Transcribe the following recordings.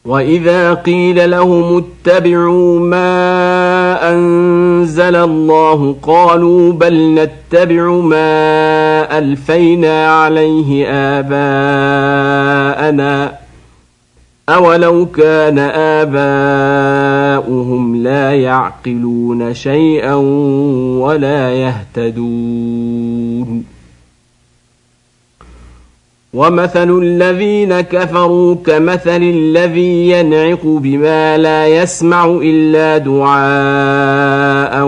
وإذا قيل لهم اتبعوا ما أنزل الله قالوا بل نتبع ما ألفينا عليه آباءنا أولو كان آباؤهم لا يعقلون شيئا ولا يهتدون ومثل الذين كفروا كمثل الذي ينعق بما لا يسمع إلا دعاء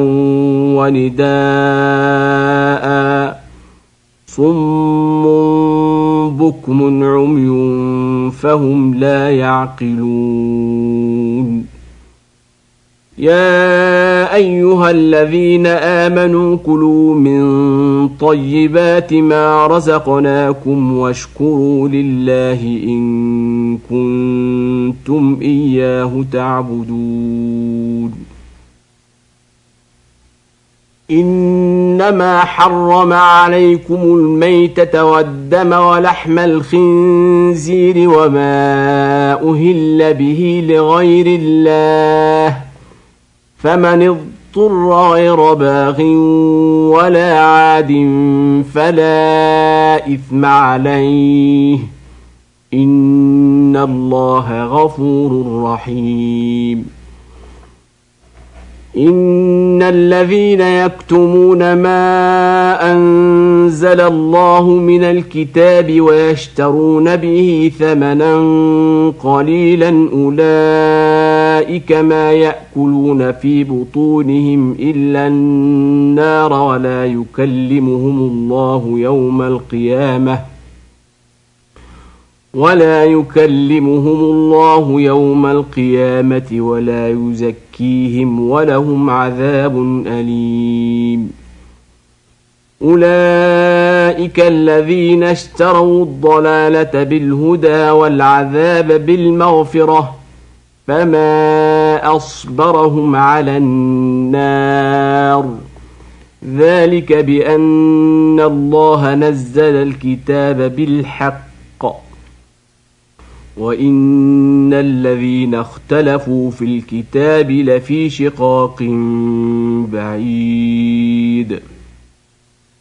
ونداء صم بكم عمي فهم لا يعقلون يا أيها الذين آمنوا كلوا من طيبات ما رزقناكم واشكروا لله إن كنتم إياه تعبدون إنما حرم عليكم الميتة والدم ولحم الخنزير وما أهل به لغير الله فمن اضطر غير باغ ولا عاد فلا إثم عليه إن الله غفور رحيم إن الذين يكتمون ما أنزل الله من الكتاب ويشترون به ثمنا قليلا أولئك ما يأكلون في بطونهم إلا النار ولا يكلمهم الله يوم القيامة ولا يزكيهم ولهم عذاب أليم أولئك الذين اشتروا الضلالة بالهدى والعذاب بالمغفرة فما أصبرهم على النار ذلك بأن الله نزل الكتاب بالحق وإن الذين اختلفوا في الكتاب لفي شقاق بعيد